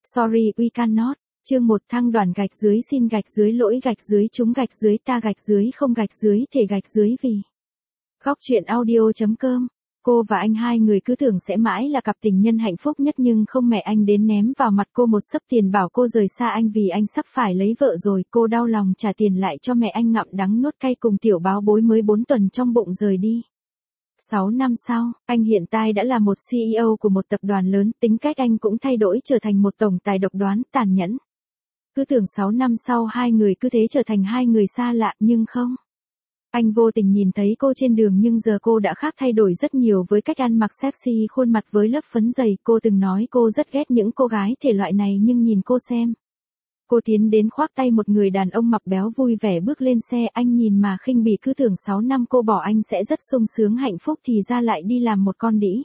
Sorry we cannot. Chương 1 thăng đoàn gạch dưới xin gạch dưới lỗi gạch dưới chúng gạch dưới ta gạch dưới không gạch dưới thể gạch dưới vì. Góc truyện audio.com. Cô và anh hai người cứ tưởng sẽ mãi là cặp tình nhân hạnh phúc nhất nhưng không, mẹ anh đến ném vào mặt cô một xấp tiền bảo cô rời xa anh vì anh sắp phải lấy vợ rồi. Cô đau lòng trả tiền lại cho mẹ anh ngậm đắng nuốt cay cùng tiểu báo bối mới 4 tuần trong bụng rời đi. 6 năm sau, anh hiện tại đã là một CEO của một tập đoàn lớn, tính cách anh cũng thay đổi trở thành một tổng tài độc đoán, tàn nhẫn. Cứ tưởng 6 năm sau hai người cứ thế trở thành hai người xa lạ nhưng không. Anh vô tình nhìn thấy cô trên đường nhưng giờ cô đã khác thay đổi rất nhiều với cách ăn mặc sexy, khuôn mặt với lớp phấn dày. Cô từng nói cô rất ghét những cô gái thể loại này nhưng nhìn cô xem. Cô tiến đến khoác tay một người đàn ông mập béo vui vẻ bước lên xe, anh nhìn mà khinh bỉ, cứ tưởng 6 năm cô bỏ anh sẽ rất sung sướng hạnh phúc thì ra lại đi làm một con đĩ.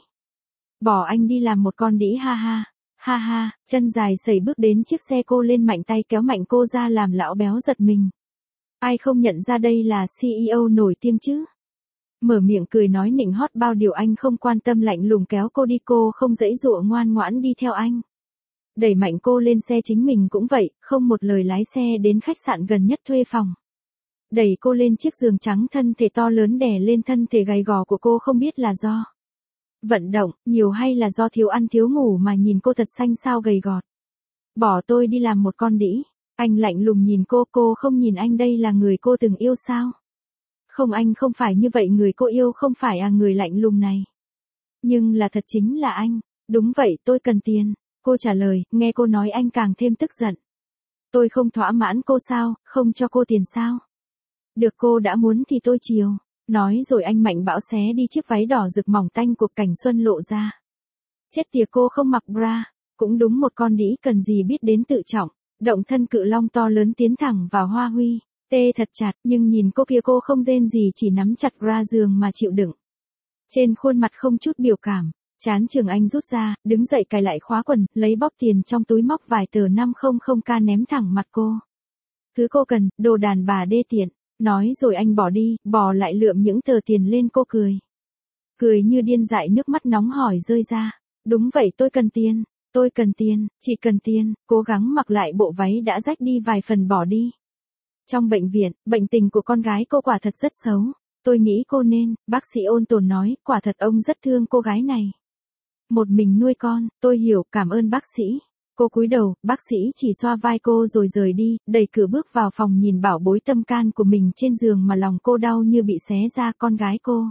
Bỏ anh đi làm một con đĩ ha ha. Ha ha, chân dài sẩy bước đến chiếc xe cô lên mạnh tay kéo mạnh cô ra làm lão béo giật mình. Ai không nhận ra đây là CEO nổi tiếng chứ? Mở miệng cười nói nịnh hót bao điều anh không quan tâm, lạnh lùng kéo cô đi, cô không giãy giụa ngoan ngoãn đi theo anh. Đẩy mạnh cô lên xe, chính mình cũng vậy, không một lời lái xe đến khách sạn gần nhất thuê phòng. Đẩy cô lên chiếc giường trắng, thân thể to lớn đè lên thân thể gầy gò của cô, không biết là do vận động nhiều hay là do thiếu ăn thiếu ngủ mà nhìn cô thật xanh xao gầy gọt. Bỏ tôi đi làm một con đĩ. Anh lạnh lùng nhìn cô không nhìn anh, đây là người cô từng yêu sao? Không, anh không phải như vậy, người cô yêu không phải người lạnh lùng này. Nhưng là thật chính là anh. Đúng vậy, tôi cần tiền. Cô trả lời, nghe cô nói anh càng thêm tức giận. Tôi không thỏa mãn cô sao, không cho cô tiền sao? Được, cô đã muốn thì tôi chiều. Nói rồi anh mạnh bạo xé đi chiếc váy đỏ rực mỏng tanh của Cảnh Xuân lộ ra. Chết tiệt, cô không mặc bra. Cũng đúng, một con đĩ cần gì biết đến tự trọng. Động thân cự long to lớn tiến thẳng vào Hoa Huy. Tê thật chặt, nhưng nhìn cô kia cô không rên gì, chỉ nắm chặt bra giường mà chịu đựng. Trên khuôn mặt không chút biểu cảm. Chán trường anh rút ra, đứng dậy cài lại khóa quần, lấy bóp tiền trong túi móc vài tờ 500k ném thẳng mặt cô. Thứ cô cần, đồ đàn bà đê tiện. Nói rồi anh bỏ đi, bỏ lại lượm những tờ tiền lên. Cô cười. Cười như điên dại, nước mắt nóng hổi rơi ra. Đúng vậy, tôi cần tiền. Tôi cần tiền, chỉ cần tiền. Cố gắng mặc lại bộ váy đã rách đi vài phần, bỏ đi. Trong bệnh viện, bệnh tình của con gái cô quả thật rất xấu. Tôi nghĩ cô nên, bác sĩ ôn tồn nói, quả thật ông rất thương cô gái này. Một mình nuôi con, tôi hiểu, cảm ơn bác sĩ. Cô cúi đầu, bác sĩ chỉ xoa vai cô rồi rời đi, đẩy cửa bước vào phòng, nhìn bảo bối tâm can của mình trên giường mà lòng cô đau như bị xé ra, con gái cô.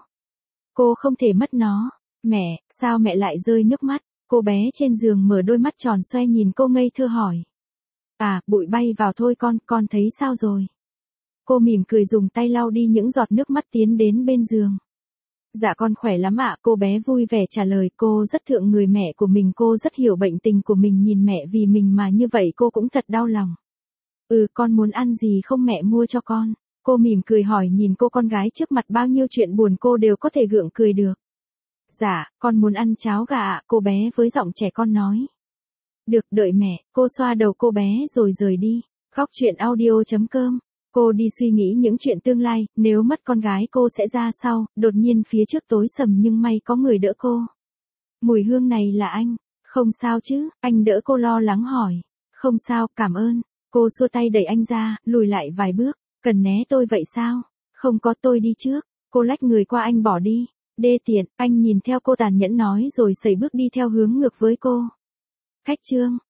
Cô không thể mất nó. Mẹ, sao mẹ lại rơi nước mắt? Cô bé trên giường mở đôi mắt tròn xoe nhìn cô ngây thơ hỏi. À, bụi bay vào thôi con thấy sao rồi? Cô mỉm cười dùng tay lau đi những giọt nước mắt tiến đến bên giường. Dạ con khỏe lắm ạ, cô bé vui vẻ trả lời. Cô rất thương người mẹ của mình, cô rất hiểu bệnh tình của mình, nhìn mẹ vì mình mà như vậy cô cũng thật đau lòng. Con muốn ăn gì không, mẹ mua cho con? Cô mỉm cười hỏi, nhìn cô con gái trước mặt bao nhiêu chuyện buồn cô đều có thể gượng cười được. Dạ, con muốn ăn cháo gà ạ, cô bé với giọng trẻ con nói. Được, đợi mẹ. Cô xoa đầu cô bé rồi rời đi. Góc truyện audio.com. Cô đi suy nghĩ những chuyện tương lai, nếu mất con gái cô sẽ ra sao. Đột nhiên phía trước tối sầm nhưng may có người đỡ cô. Mùi hương này là anh. Không sao chứ? Anh đỡ cô lo lắng hỏi. Không sao, cảm ơn. Cô xua tay đẩy anh ra, lùi lại vài bước. Cần né tôi vậy sao? Không có, tôi đi trước. Cô lách người qua anh bỏ đi. Đê tiện, anh nhìn theo cô tàn nhẫn nói rồi sẩy bước đi theo hướng ngược với cô. Khách trương.